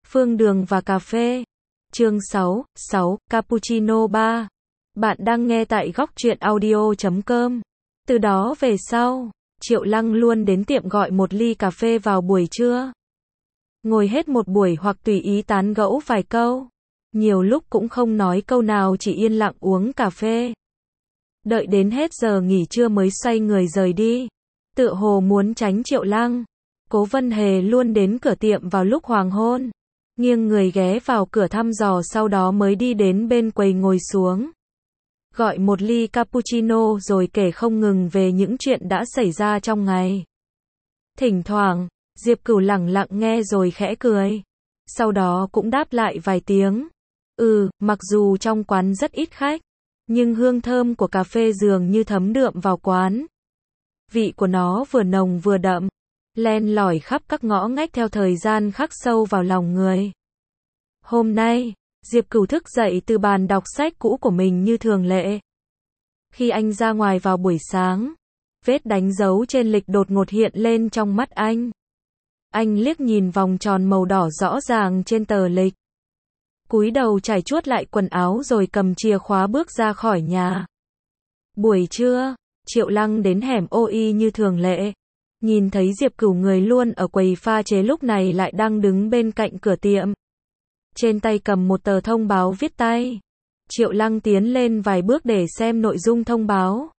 Phương Đường và cà phê. Chương 6, Cappuccino Bar. Bạn đang nghe tại góc truyện audio.com. Từ đó về sau, Triệu Lăng luôn đến tiệm gọi một ly cà phê vào buổi trưa. Ngồi hết một buổi hoặc tùy ý tán gẫu vài câu. Nhiều lúc cũng không nói câu nào, chỉ yên lặng uống cà phê. Đợi đến hết giờ nghỉ trưa mới xoay người rời đi. Tựa hồ muốn tránh Triệu Lăng, Cố Vân Hề luôn đến cửa tiệm vào lúc hoàng hôn. Nghiêng người ghé vào cửa thăm dò, sau đó mới đi đến bên quầy ngồi xuống. Gọi một ly cappuccino rồi kể không ngừng về những chuyện đã xảy ra trong ngày. Thỉnh thoảng, Diệp Cửu lẳng lặng nghe rồi khẽ cười. Sau đó cũng đáp lại vài tiếng. Mặc dù trong quán rất ít khách, nhưng hương thơm của cà phê dường như thấm đượm vào quán. Vị của nó vừa nồng vừa đậm, len lỏi khắp các ngõ ngách theo thời gian khắc sâu vào lòng người. Hôm nay, Diệp Cửu thức dậy từ bàn đọc sách cũ của mình như thường lệ. Khi anh ra ngoài vào buổi sáng, vết đánh dấu trên lịch đột ngột hiện lên trong mắt anh. Anh liếc nhìn vòng tròn màu đỏ rõ ràng trên tờ lịch. Cúi đầu trải chuốt lại quần áo rồi cầm chìa khóa bước ra khỏi nhà. Buổi trưa, Triệu Lăng đến hẻm OI như thường lệ. Nhìn thấy Diệp Cửu người luôn ở quầy pha chế lúc này lại đang đứng bên cạnh cửa tiệm. Trên tay cầm một tờ thông báo viết tay. Triệu Lăng tiến lên vài bước để xem nội dung thông báo.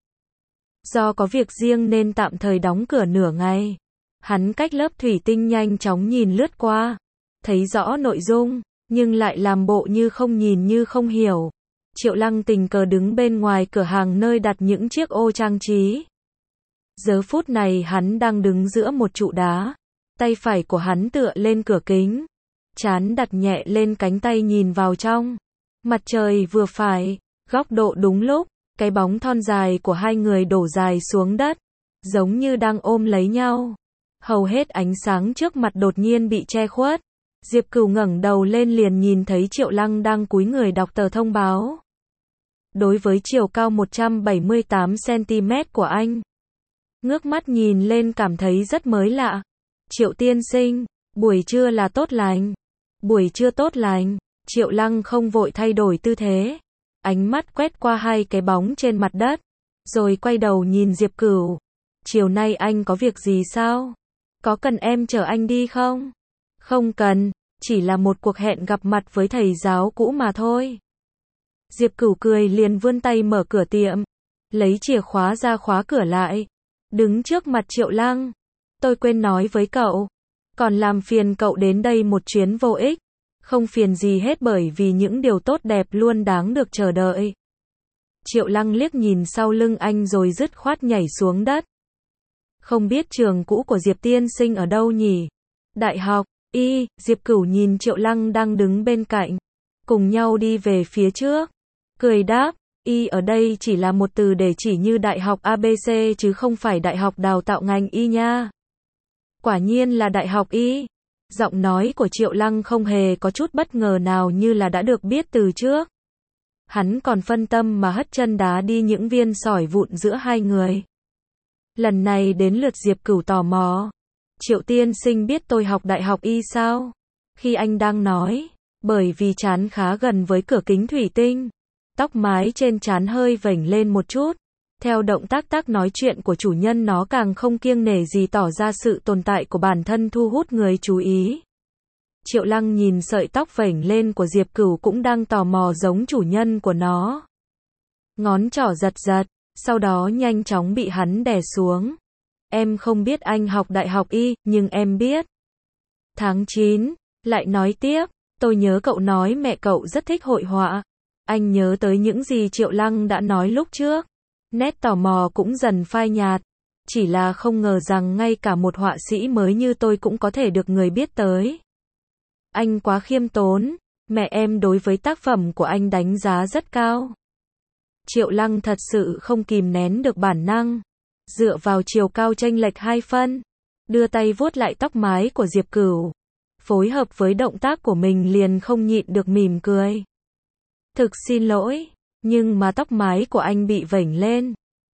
Do có việc riêng nên tạm thời đóng cửa nửa ngày. Hắn cách lớp thủy tinh nhanh chóng nhìn lướt qua. Thấy rõ nội dung, nhưng lại làm bộ như không nhìn như không hiểu. Triệu Lăng tình cờ đứng bên ngoài cửa hàng nơi đặt những chiếc ô trang trí. Giờ phút này hắn đang đứng giữa một trụ đá. Tay phải của hắn tựa lên cửa kính. Trán đặt nhẹ lên cánh tay nhìn vào trong. Mặt trời vừa phải, góc độ đúng lúc, cái bóng thon dài của hai người đổ dài xuống đất, giống như đang ôm lấy nhau. Hầu hết ánh sáng trước mặt đột nhiên bị che khuất. Diệp Cửu ngẩng đầu lên liền nhìn thấy Triệu Lăng đang cúi người đọc tờ thông báo. Đối với chiều cao 178cm của anh, ngước mắt nhìn lên cảm thấy rất mới lạ. Triệu tiên sinh, buổi trưa là tốt lành. Buổi trưa tốt lành. Triệu Lăng không vội thay đổi tư thế. Ánh mắt quét qua hai cái bóng trên mặt đất, rồi quay đầu nhìn Diệp Cửu. Chiều nay anh có việc gì sao? Có cần em chở anh đi không? Không cần, chỉ là một cuộc hẹn gặp mặt với thầy giáo cũ mà thôi. Diệp Cửu cười liền vươn tay mở cửa tiệm, lấy chìa khóa ra khóa cửa lại. Đứng trước mặt Triệu Lăng. Tôi quên nói với cậu, còn làm phiền cậu đến đây một chuyến vô ích. Không phiền gì hết bởi vì những điều tốt đẹp luôn đáng được chờ đợi. Triệu Lăng liếc nhìn sau lưng anh rồi dứt khoát nhảy xuống đất. Không biết trường cũ của Diệp tiên sinh ở đâu nhỉ? Đại học Y. Diệp Cửu nhìn Triệu Lăng đang đứng bên cạnh. Cùng nhau đi về phía trước. Cười đáp, Y ở đây chỉ là một từ để chỉ như đại học ABC chứ không phải đại học đào tạo ngành Y nha. Quả nhiên là đại học Y. Giọng nói của Triệu Lăng không hề có chút bất ngờ nào, như là đã được biết từ trước. Hắn còn phân tâm mà hất chân đá đi những viên sỏi vụn giữa hai người. Lần này đến lượt Diệp Cửu tò mò. Triệu tiên sinh biết tôi học đại học Y sao? Khi anh đang nói, bởi vì trán khá gần với cửa kính thủy tinh, tóc mái trên trán hơi vểnh lên một chút. Theo động tác nói chuyện của chủ nhân, nó càng không kiêng nể gì tỏ ra sự tồn tại của bản thân thu hút người chú ý. Triệu Lăng nhìn sợi tóc vểnh lên của Diệp Cửu cũng đang tò mò giống chủ nhân của nó. Ngón trỏ giật, sau đó nhanh chóng bị hắn đè xuống. Em không biết anh học đại học Y, nhưng em biết. Tháng 9, lại nói tiếp, tôi nhớ cậu nói mẹ cậu rất thích hội họa. Anh nhớ tới những gì Triệu Lăng đã nói lúc trước. Nét tò mò cũng dần phai nhạt. Chỉ là không ngờ rằng ngay cả một họa sĩ mới như tôi cũng có thể được người biết tới. Anh quá khiêm tốn. Mẹ em đối với tác phẩm của anh đánh giá rất cao. Triệu Lăng thật sự không kìm nén được bản năng. Dựa vào chiều cao chênh lệch 2 phân. Đưa tay vuốt lại tóc mái của Diệp Cửu. Phối hợp với động tác của mình liền không nhịn được mỉm cười. Thực xin lỗi. Nhưng mà tóc mái của anh bị vểnh lên.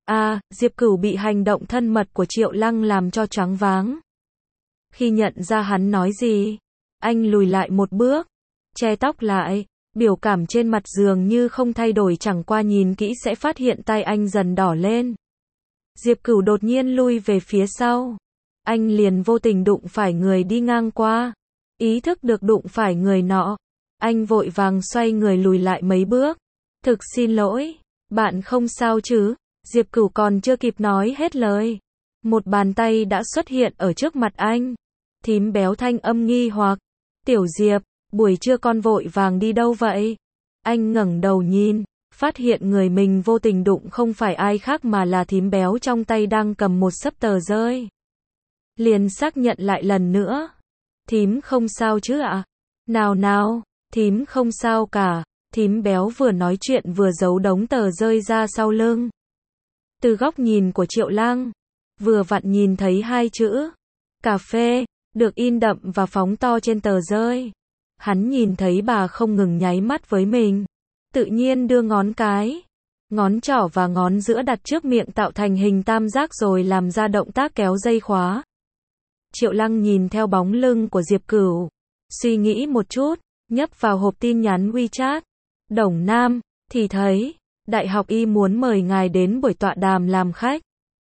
Diệp Cửu bị hành động thân mật của Triệu Lăng làm cho choáng váng. Khi nhận ra hắn nói gì, Anh lùi lại một bước, che tóc lại, biểu cảm trên mặt dường như không thay đổi, chẳng qua nhìn kỹ sẽ phát hiện tay anh dần đỏ lên. Diệp Cửu đột nhiên lui về phía sau. Anh liền vô tình đụng phải người đi ngang qua. Ý thức được đụng phải người nọ. Anh vội vàng xoay người lùi lại mấy bước. Thực xin lỗi, bạn không sao chứ? Diệp Cửu còn chưa kịp nói hết lời. Một bàn tay đã xuất hiện ở trước mặt anh. Thím béo thanh âm nghi hoặc. Tiểu Diệp, buổi trưa con vội vàng đi đâu vậy? Anh ngẩng đầu nhìn, phát hiện người mình vô tình đụng không phải ai khác mà là thím béo, trong tay đang cầm một xấp tờ rơi. Liền xác nhận lại lần nữa. Thím không sao chứ ạ? Nào nào, thím không sao cả. Thím béo vừa nói chuyện vừa giấu đống tờ rơi ra sau lưng. Từ góc nhìn của Triệu Lăng, vừa vặn nhìn thấy hai chữ cà phê được in đậm và phóng to trên tờ rơi. Hắn nhìn thấy bà không ngừng nháy mắt với mình, tự nhiên đưa ngón cái, ngón trỏ và ngón giữa đặt trước miệng tạo thành hình tam giác rồi làm ra động tác kéo dây khóa. Triệu Lăng nhìn theo bóng lưng của Diệp Cửu, suy nghĩ một chút, nhấp vào hộp tin nhắn WeChat. Đồng Nam, thì thấy, Đại học Y muốn mời ngài đến buổi tọa đàm làm khách.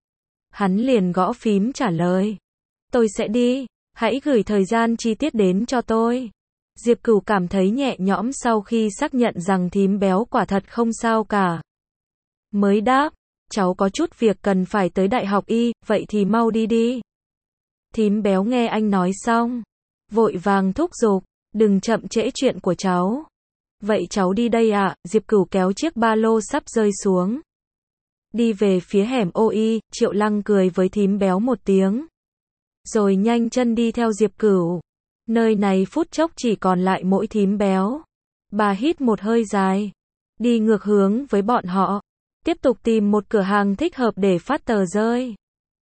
Hắn liền gõ phím trả lời. Tôi sẽ đi, hãy gửi thời gian chi tiết đến cho tôi. Diệp Cửu cảm thấy nhẹ nhõm sau khi xác nhận rằng thím béo quả thật không sao cả. Mới đáp, cháu có chút việc cần phải tới Đại học Y, vậy thì mau đi đi. Thím béo nghe anh nói xong, vội vàng thúc giục, đừng chậm trễ chuyện của cháu. Vậy cháu đi đây ạ. Diệp Cửu kéo chiếc ba lô sắp rơi xuống. Đi về phía hẻm OI, Triệu Lăng cười với thím béo một tiếng. Rồi nhanh chân đi theo Diệp Cửu. Nơi này phút chốc chỉ còn lại mỗi thím béo. Bà hít một hơi dài, đi ngược hướng với bọn họ, tiếp tục tìm một cửa hàng thích hợp để phát tờ rơi.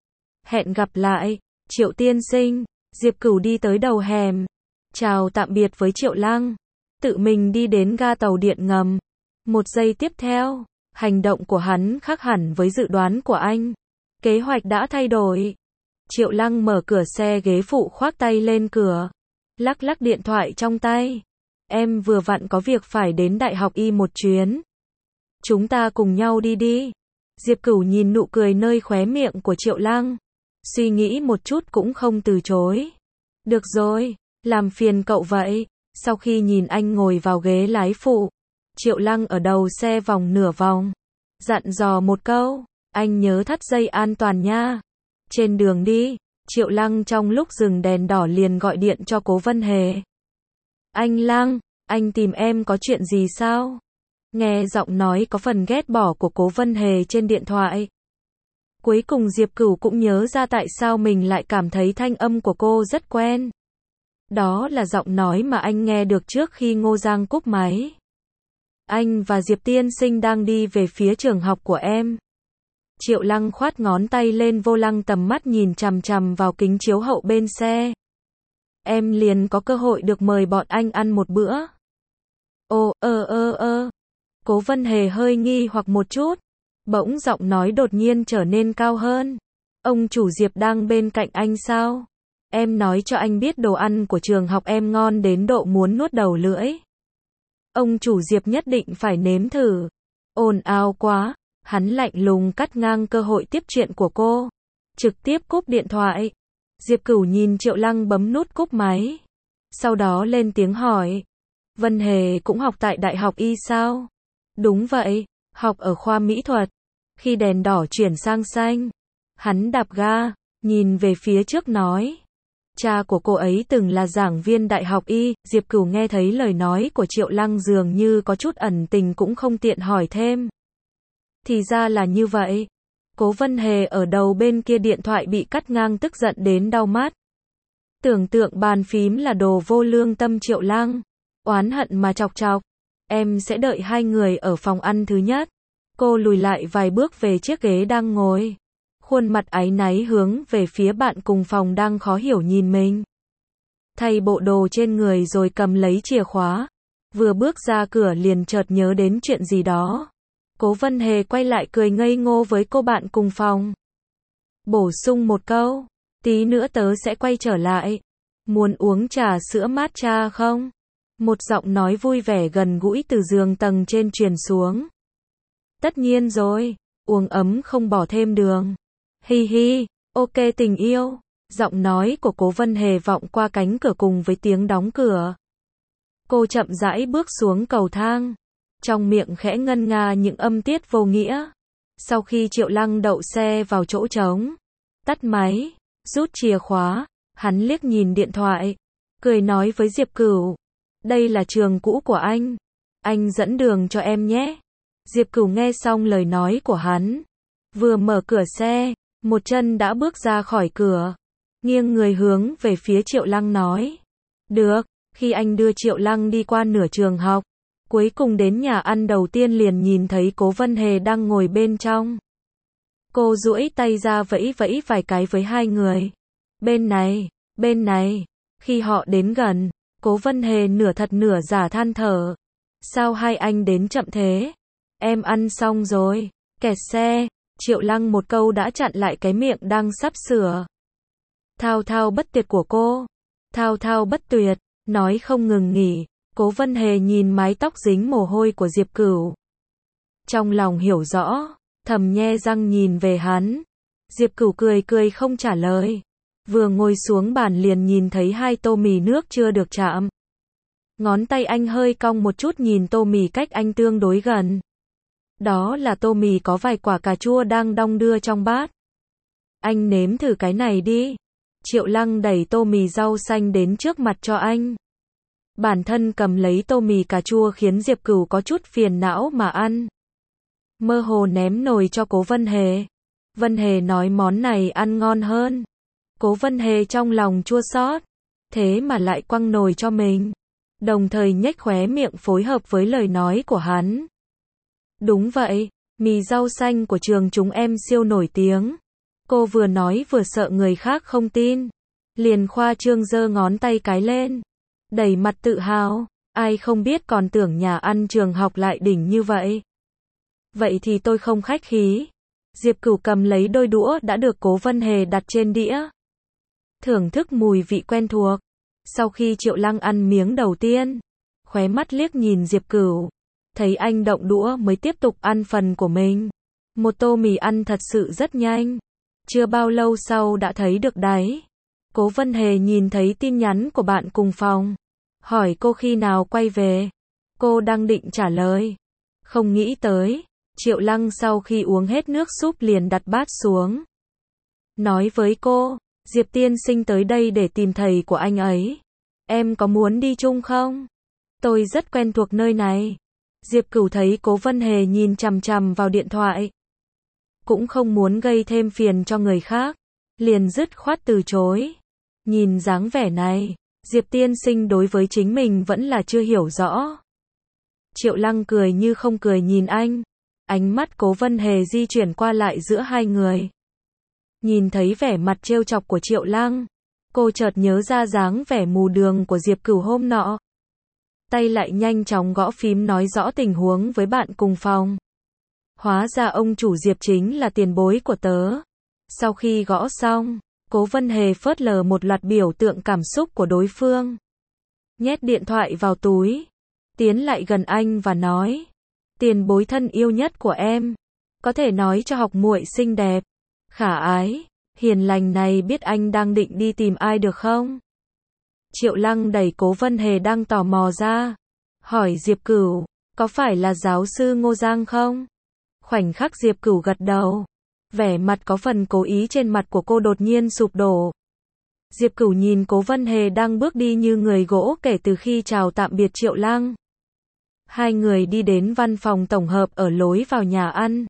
Hẹn gặp lại, Triệu tiên sinh. Diệp Cửu đi tới đầu hẻm, chào tạm biệt với Triệu Lăng, tự mình đi đến ga tàu điện ngầm. Một giây tiếp theo, hành động của hắn khác hẳn với dự đoán của anh. Kế hoạch đã thay đổi. Triệu Lăng mở cửa xe ghế phụ, khoác tay lên cửa, lắc lắc điện thoại trong tay. Em vừa vặn có việc phải đến Đại học Y một chuyến. Chúng ta cùng nhau đi đi. Diệp Cửu nhìn nụ cười nơi khóe miệng của Triệu Lăng, suy nghĩ một chút cũng không từ chối. Được rồi, làm phiền cậu vậy. Sau khi nhìn anh ngồi vào ghế lái phụ, Triệu Lăng ở đầu xe vòng nửa vòng, dặn dò một câu, anh nhớ thắt dây an toàn nha. Trên đường đi, Triệu Lăng trong lúc dừng đèn đỏ liền gọi điện cho Cố Vân Hề. Anh Lăng, anh tìm em có chuyện gì sao? Nghe giọng nói có phần ghét bỏ của Cố Vân Hề trên điện thoại. Cuối cùng Diệp Cửu cũng nhớ ra tại sao mình lại cảm thấy thanh âm của cô rất quen. Đó là giọng nói mà anh nghe được trước khi Ngô Giang cúp máy. Anh và Diệp tiên sinh đang đi về phía trường học của em. Triệu Lăng khoát ngón tay lên vô lăng, tầm mắt nhìn chằm chằm vào kính chiếu hậu bên xe. Em liền có cơ hội được mời bọn anh ăn một bữa. Ồ, Cố Vân Hề hơi nghi hoặc một chút. Bỗng giọng nói đột nhiên trở nên cao hơn. Ông chủ Diệp đang bên cạnh anh sao? Em nói cho anh biết đồ ăn của trường học em ngon đến độ muốn nuốt đầu lưỡi. Ông chủ Diệp nhất định phải nếm thử. Ồn ào quá. Hắn lạnh lùng cắt ngang cơ hội tiếp chuyện của cô, trực tiếp cúp điện thoại. Diệp Cửu nhìn Triệu Lăng bấm nút cúp máy, sau đó lên tiếng hỏi. Vân Hề cũng học tại Đại học Y sao? Đúng vậy, học ở khoa mỹ thuật. Khi đèn đỏ chuyển sang xanh, hắn đạp ga, nhìn về phía trước nói. Cha của cô ấy từng là giảng viên Đại học Y. Diệp Cửu nghe thấy lời nói của Triệu Lăng dường như có chút ẩn tình cũng không tiện hỏi thêm. Thì ra là như vậy. Cố Vân Hề ở đầu bên kia điện thoại bị cắt ngang tức giận đến đau mắt. Tưởng tượng bàn phím là đồ vô lương tâm. Triệu Lăng oán hận mà chọc chọc. Em sẽ đợi hai người ở phòng ăn thứ nhất. Cô lùi lại vài bước về chiếc ghế đang ngồi, khuôn mặt áy náy hướng về phía bạn cùng phòng đang khó hiểu nhìn mình. Thay bộ đồ trên người rồi cầm lấy chìa khóa. Vừa bước ra cửa liền chợt nhớ đến chuyện gì đó. Cố Vân Hề quay lại cười ngây ngô với cô bạn cùng phòng. Bổ sung một câu, tí nữa tớ sẽ quay trở lại. Muốn uống trà sữa matcha không? Một giọng nói vui vẻ gần gũi từ giường tầng trên truyền xuống. Tất nhiên rồi, uống ấm không bỏ thêm đường. Hi hi, ok tình yêu. Giọng nói của Cố Vân Hề vọng qua cánh cửa cùng với tiếng đóng cửa. Cô chậm rãi bước xuống cầu thang. Trong miệng khẽ ngân nga những âm tiết vô nghĩa. Sau khi Triệu Lăng đậu xe vào chỗ trống, tắt máy, rút chìa khóa, hắn liếc nhìn điện thoại, cười nói với Diệp Cửu. Đây là trường cũ của anh dẫn đường cho em nhé. Diệp Cửu nghe xong lời nói của hắn. Vừa mở cửa xe, một chân đã bước ra khỏi cửa. Nghiêng người hướng về phía Triệu Lăng nói. Được, khi anh đưa Triệu Lăng đi qua nửa trường học, cuối cùng đến nhà ăn đầu tiên liền nhìn thấy Cố Vân Hề đang ngồi bên trong. Cô duỗi tay ra vẫy vẫy vài cái với hai người. Bên này. Khi họ đến gần, Cố Vân Hề nửa thật nửa giả than thở. Sao hai anh đến chậm thế? Em ăn xong rồi. Kẹt xe. Triệu Lăng một câu đã chặn lại cái miệng đang sắp sửa. Thao thao bất tuyệt của cô. Thao thao bất tuyệt, nói không ngừng nghỉ. Cố Vân Hề nhìn mái tóc dính mồ hôi của Diệp Cửu. Trong lòng hiểu rõ, thầm nhe răng nhìn về hắn. Diệp Cửu cười cười không trả lời. Vừa ngồi xuống bàn liền nhìn thấy hai tô mì nước chưa được chạm. Ngón tay anh hơi cong một chút nhìn tô mì cách anh tương đối gần. Đó là tô mì có vài quả cà chua đang đong đưa trong bát. Anh nếm thử cái này đi. Triệu Lăng đẩy tô mì rau xanh đến trước mặt cho anh. Bản thân cầm lấy tô mì cà chua khiến Diệp Cửu có chút phiền não mà ăn. Mơ hồ ném nồi cho Cố Vân Hề. Vân Hề nói món này ăn ngon hơn. Cố Vân Hề trong lòng chua xót, thế mà lại quăng nồi cho mình. Đồng thời nhếch khóe miệng phối hợp với lời nói của hắn. Đúng vậy, mì rau xanh của trường chúng em siêu nổi tiếng. Cô vừa nói vừa sợ người khác không tin. Liền khoa trương giơ ngón tay cái lên. Đầy mặt tự hào, ai không biết còn tưởng nhà ăn trường học lại đỉnh như vậy. Vậy thì tôi không khách khí. Diệp Cửu cầm lấy đôi đũa đã được Cố Vân Hề đặt trên đĩa. Thưởng thức mùi vị quen thuộc. Sau khi Triệu Lăng ăn miếng đầu tiên, khóe mắt liếc nhìn Diệp Cửu. Thấy anh động đũa mới tiếp tục ăn phần của mình. Một tô mì ăn thật sự rất nhanh. Chưa bao lâu sau đã thấy được đáy. Cố Vân Hề nhìn thấy tin nhắn của bạn cùng phòng. Hỏi cô khi nào quay về. Cô đang định trả lời. Không nghĩ tới. Triệu Lăng sau khi uống hết nước súp liền đặt bát xuống. Nói với cô, Diệp tiên sinh tới đây để tìm thầy của anh ấy. Em có muốn đi chung không? Tôi rất quen thuộc nơi này. Diệp Cửu thấy Cố Vân Hề nhìn chằm chằm vào điện thoại. Cũng không muốn gây thêm phiền cho người khác. Liền dứt khoát từ chối. Nhìn dáng vẻ này, Diệp tiên sinh đối với chính mình vẫn là chưa hiểu rõ. Triệu Lăng cười như không cười nhìn anh. Ánh mắt Cố Vân Hề di chuyển qua lại giữa hai người. Nhìn thấy vẻ mặt trêu chọc của Triệu Lăng, cô chợt nhớ ra dáng vẻ mù đường của Diệp Cửu hôm nọ. Tay lại nhanh chóng gõ phím nói rõ tình huống với bạn cùng phòng. Hóa ra ông chủ Diệp chính là tiền bối của tớ. Sau khi gõ xong, Cố Vân Hề phớt lờ một loạt biểu tượng cảm xúc của đối phương. Nhét điện thoại vào túi, tiến lại gần anh và nói. Tiền bối thân yêu nhất của em. Có thể nói cho học muội xinh đẹp, khả ái, hiền lành này biết anh đang định đi tìm ai được không? Triệu Lăng đẩy Cố Vân Hề đang tò mò ra. Hỏi Diệp Cửu, có phải là giáo sư Ngô Giang không? Khoảnh khắc Diệp Cửu gật đầu. Vẻ mặt có phần cố ý trên mặt của cô đột nhiên sụp đổ. Diệp Cửu nhìn Cố Vân Hề đang bước đi như người gỗ kể từ khi chào tạm biệt Triệu Lăng. Hai người đi đến văn phòng tổng hợp ở lối vào nhà ăn.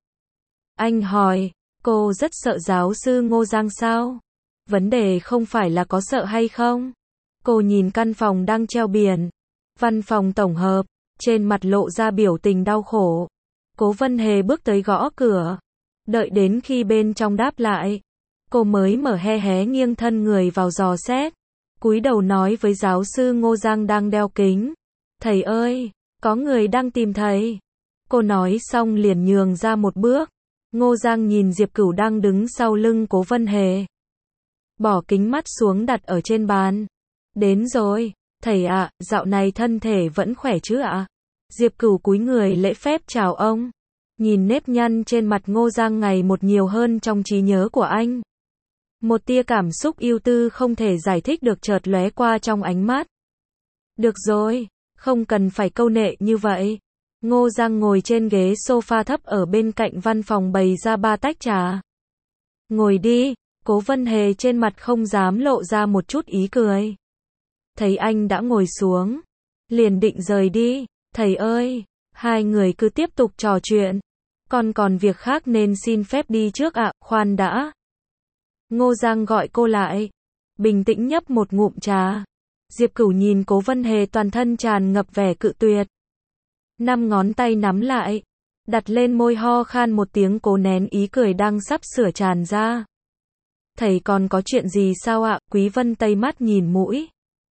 Anh hỏi, cô rất sợ giáo sư Ngô Giang sao? Vấn đề không phải là có sợ hay không. Cô nhìn căn phòng đang treo biển. Văn phòng tổng hợp, trên mặt lộ ra biểu tình đau khổ. Cố Vân Hề bước tới gõ cửa. Đợi đến khi bên trong đáp lại, cô mới mở hé hé nghiêng thân người vào dò xét. Cúi đầu nói với giáo sư Ngô Giang đang đeo kính. Thầy ơi, có người đang tìm thầy. Cô nói xong liền nhường ra một bước. Ngô Giang nhìn Diệp Cửu đang đứng sau lưng Cố Vân Hề. Bỏ kính mắt xuống đặt ở trên bàn. Đến rồi, thầy ạ, dạo này thân thể vẫn khỏe chứ ạ? Diệp Cửu cúi người lễ phép chào ông. Nhìn nếp nhăn trên mặt Ngô Giang ngày một nhiều hơn trong trí nhớ của anh. Một tia cảm xúc ưu tư không thể giải thích được chợt lóe qua trong ánh mắt. Được rồi, không cần phải câu nệ như vậy. Ngô Giang ngồi trên ghế sofa thấp ở bên cạnh văn phòng bày ra 3 tách trà. Ngồi đi, Cố Vân Hề trên mặt không dám lộ ra một chút ý cười. Thấy anh đã ngồi xuống, liền định rời đi. Thầy ơi, hai người cứ tiếp tục trò chuyện. Con còn việc khác nên xin phép đi trước ạ, khoan đã. Ngô Giang gọi cô lại, bình tĩnh nhấp một ngụm trà. Diệp Cửu nhìn Cố Vân Hề toàn thân tràn ngập vẻ cự tuyệt. 5 ngón tay nắm lại, đặt lên môi ho khan một tiếng cố nén ý cười đang sắp sửa tràn ra. Thầy còn có chuyện gì sao ạ? Quý Vân Tây mắt nhìn mũi.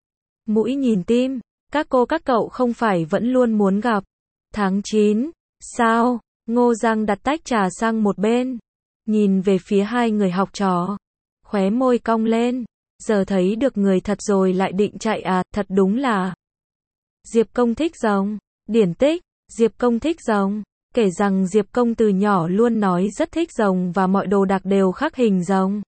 Mũi nhìn tim, các cô các cậu không phải vẫn luôn muốn gặp. Tháng 9, sao? Ngô Giang đặt tách trà sang một bên, nhìn về phía hai người học trò, khóe môi cong lên. Giờ thấy được người thật rồi lại định chạy à, thật đúng là. Diệp Công thích rồng. Điển tích, Diệp Công thích rồng. Kể rằng Diệp Công từ nhỏ luôn nói rất thích rồng và mọi đồ đạc đều khắc hình rồng.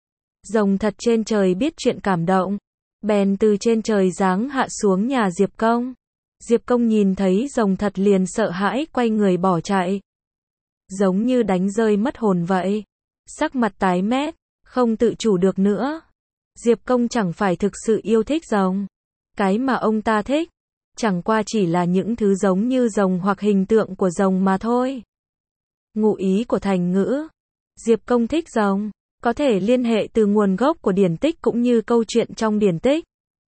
Rồng thật trên trời biết chuyện cảm động. Bèn từ trên trời giáng hạ xuống nhà Diệp Công. Diệp Công nhìn thấy rồng thật liền sợ hãi quay người bỏ chạy. Giống như đánh rơi mất hồn vậy. Sắc mặt tái mét, không tự chủ được nữa. Diệp Công chẳng phải thực sự yêu thích rồng. Cái mà ông ta thích, chẳng qua chỉ là những thứ giống như rồng hoặc hình tượng của rồng mà thôi. Ngụ ý của thành ngữ Diệp Công thích rồng có thể liên hệ từ nguồn gốc của điển tích cũng như câu chuyện trong điển tích.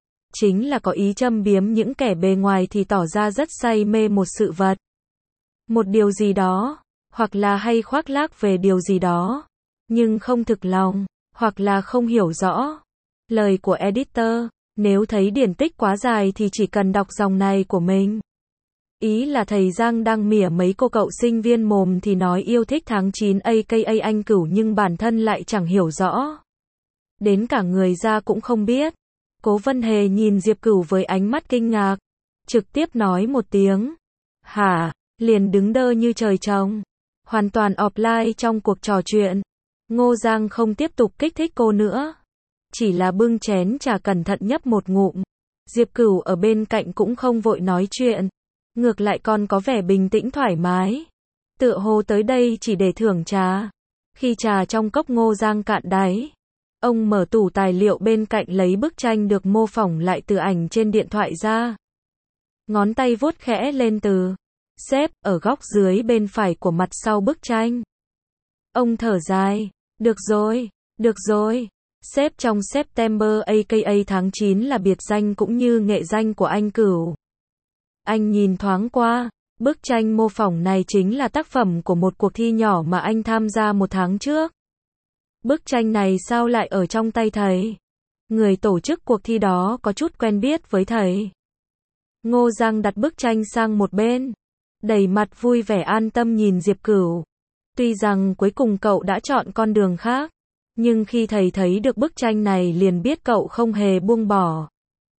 Chính là có ý châm biếm những kẻ bề ngoài thì tỏ ra rất say mê một sự vật, một điều gì đó, hoặc là hay khoác lác về điều gì đó, nhưng không thực lòng, hoặc là không hiểu rõ. Lời của editor, nếu thấy điển tích quá dài thì chỉ cần đọc dòng này của mình. Ý là thầy Giang đang mỉa mấy cô cậu sinh viên mồm thì nói yêu thích tháng 9 aka anh Cửu nhưng bản thân lại chẳng hiểu rõ. Đến cả người ra cũng không biết. Cố Vân Hề nhìn Diệp Cửu với ánh mắt kinh ngạc, trực tiếp nói một tiếng. Hả? Liền đứng đơ như trời trồng. Hoàn toàn offline trong cuộc trò chuyện. Ngô Giang không tiếp tục kích thích cô nữa. Chỉ là bưng chén trà cẩn thận nhấp một ngụm. Diệp Cửu ở bên cạnh cũng không vội nói chuyện. Ngược lại còn có vẻ bình tĩnh thoải mái. Tựa hồ tới đây chỉ để thưởng trà. Khi trà trong cốc Ngô Giang cạn đáy, ông mở tủ tài liệu bên cạnh lấy bức tranh được mô phỏng lại từ ảnh trên điện thoại ra. Ngón tay vuốt khẽ lên từ xếp ở góc dưới bên phải của mặt sau bức tranh. Ông thở dài. Được rồi, được rồi. Xếp trong September aka tháng 9 là biệt danh cũng như nghệ danh của anh Cửu. Anh nhìn thoáng qua, bức tranh mô phỏng này chính là tác phẩm của một cuộc thi nhỏ mà anh tham gia 1 tháng trước. Bức tranh này sao lại ở trong tay thầy? Người tổ chức cuộc thi đó có chút quen biết với thầy. Ngô Giang đặt bức tranh sang một bên, đầy mặt vui vẻ an tâm nhìn Diệp Cửu. Tuy rằng cuối cùng cậu đã chọn con đường khác, nhưng khi thầy thấy được bức tranh này liền biết cậu không hề buông bỏ.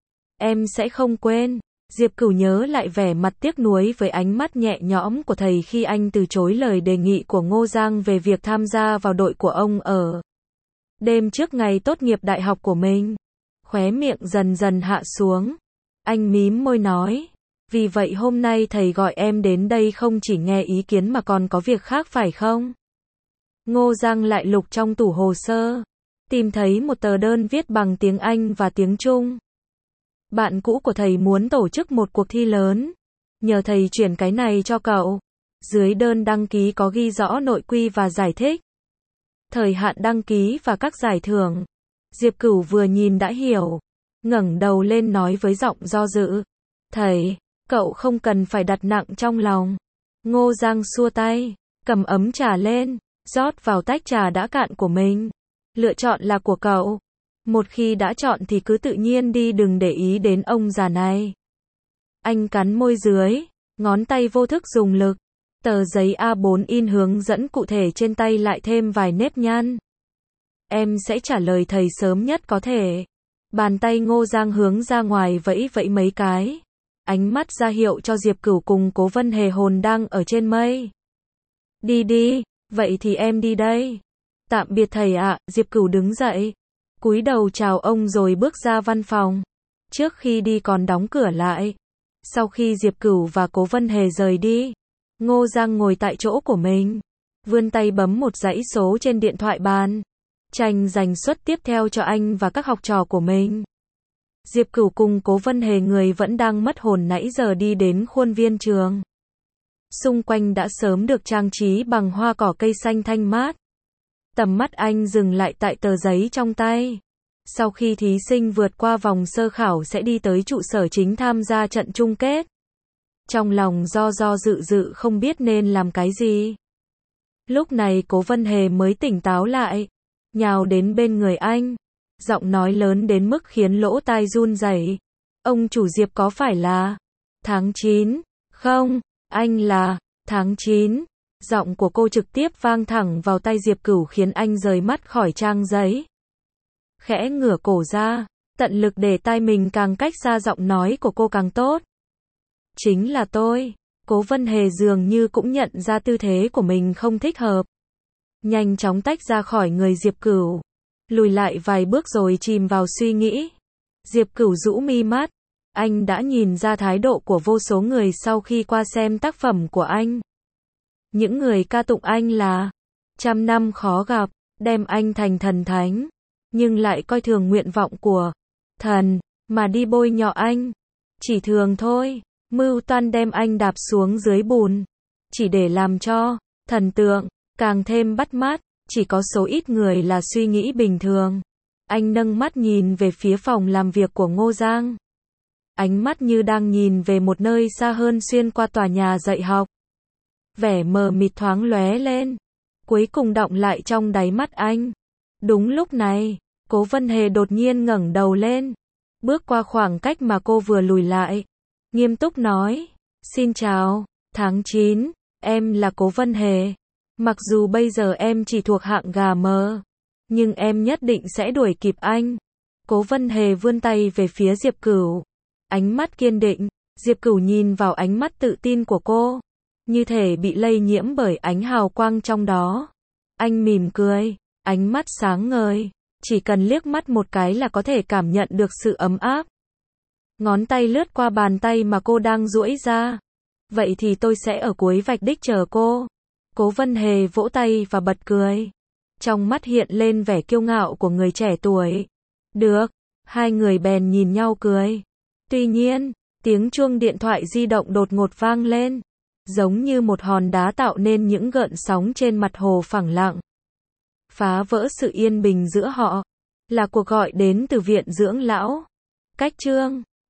Em sẽ không quên. Diệp Cửu nhớ lại vẻ mặt tiếc nuối với ánh mắt nhẹ nhõm của thầy khi anh từ chối lời đề nghị của Ngô Giang về việc tham gia vào đội của ông ở đêm trước ngày tốt nghiệp đại học của mình. Khóe miệng dần dần hạ xuống. Anh mím môi nói, vì vậy hôm nay thầy gọi em đến đây không chỉ nghe ý kiến mà còn có việc khác phải không? Ngô Giang lại lục trong tủ hồ sơ, tìm thấy một tờ đơn viết bằng tiếng Anh và tiếng Trung. Bạn cũ của thầy muốn tổ chức một cuộc thi lớn, nhờ thầy chuyển cái này cho cậu. Dưới đơn đăng ký có ghi rõ nội quy và giải thích, thời hạn đăng ký và các giải thưởng. Diệp Cửu vừa nhìn đã hiểu, ngẩng đầu lên nói với giọng do dự. Thầy, cậu không cần phải đặt nặng trong lòng. Ngô Giang xua tay, cầm ấm trà lên, rót vào tách trà đã cạn của mình. Lựa chọn là của cậu. Một khi đã chọn thì cứ tự nhiên đi, đừng để ý đến ông già này. Anh cắn môi dưới, ngón tay vô thức dùng lực. Tờ giấy A4 in hướng dẫn cụ thể trên tay lại thêm vài nếp nhăn. Em sẽ trả lời thầy sớm nhất có thể. Bàn tay Ngô Giang hướng ra ngoài vẫy vẫy mấy cái. Ánh mắt ra hiệu cho Diệp Cửu cùng Cố Vân Hề hồn đang ở trên mây. Đi đi, vậy thì em đi đây. Tạm biệt thầy ạ, Diệp Cửu đứng dậy. Cúi đầu chào ông rồi bước ra văn phòng. Trước khi đi còn đóng cửa lại. Sau khi Diệp Cửu và Cố Vân Hề rời đi, Ngô Giang ngồi tại chỗ của mình. Vươn tay bấm một dãy số trên điện thoại bàn. Tranh giành suất tiếp theo cho anh và các học trò của mình. Diệp Cửu cùng Cố Vân Hề người vẫn đang mất hồn nãy giờ đi đến khuôn viên trường. Xung quanh đã sớm được trang trí bằng hoa cỏ cây xanh thanh mát. Tầm mắt anh dừng lại tại tờ giấy trong tay. Sau khi thí sinh vượt qua vòng sơ khảo sẽ đi tới trụ sở chính tham gia trận chung kết. Trong lòng do dự không biết nên làm cái gì. Lúc này Cố Vân Hề mới tỉnh táo lại, nhào đến bên người anh, giọng nói lớn đến mức khiến lỗ tai run rẩy. Ông chủ Diệp có phải là tháng 9? Không, anh là tháng 9. Giọng của cô trực tiếp vang thẳng vào tai Diệp Cửu khiến anh rời mắt khỏi trang giấy. Khẽ ngửa cổ ra, tận lực để tai mình càng cách xa giọng nói của cô càng tốt. Chính là tôi. Cố Vân Hề dường như cũng nhận ra tư thế của mình không thích hợp. Nhanh chóng tách ra khỏi người Diệp Cửu. Lùi lại vài bước rồi chìm vào suy nghĩ. Diệp Cửu rũ mi mắt. Anh đã nhìn ra thái độ của vô số người sau khi qua xem tác phẩm của anh. Những người ca tụng anh là trăm năm khó gặp, đem anh thành thần thánh. Nhưng lại coi thường nguyện vọng của thần, mà đi bôi nhọ anh. Chỉ thường thôi, mưu toan đem anh đạp xuống dưới bùn. Chỉ để làm cho thần tượng càng thêm bắt mắt. Chỉ có số ít người là suy nghĩ bình thường. Anh nâng mắt nhìn về phía phòng làm việc của Ngô Giang. Ánh mắt như đang nhìn về một nơi xa hơn xuyên qua tòa nhà dạy học. Vẻ mờ mịt thoáng lóe lên, cuối cùng đọng lại trong đáy mắt anh. Đúng lúc này, Cố Vân Hề đột nhiên ngẩng đầu lên, bước qua khoảng cách mà cô vừa lùi lại, nghiêm túc nói, xin chào, tháng 9, em là Cố Vân Hề. Mặc dù bây giờ em chỉ thuộc hạng gà mờ, nhưng em nhất định sẽ đuổi kịp anh. Cố Vân Hề vươn tay về phía Diệp Cửu, ánh mắt kiên định. Diệp Cửu nhìn vào ánh mắt tự tin của cô, như thể bị lây nhiễm bởi ánh hào quang trong đó. Anh mỉm cười, ánh mắt sáng ngời, chỉ cần liếc mắt một cái là có thể cảm nhận được sự ấm áp. Ngón tay lướt qua bàn tay mà cô đang duỗi ra. Vậy thì tôi sẽ ở cuối vạch đích chờ cô. Cố Vân Hề vỗ tay và bật cười. Trong mắt hiện lên vẻ kiêu ngạo của người trẻ tuổi. Được, hai người bèn nhìn nhau cười. Tuy nhiên, tiếng chuông điện thoại di động đột ngột vang lên, giống như một hòn đá tạo nên những gợn sóng trên mặt hồ phẳng lặng. Phá vỡ sự yên bình giữa họ, là cuộc gọi đến từ viện dưỡng lão. Cách chương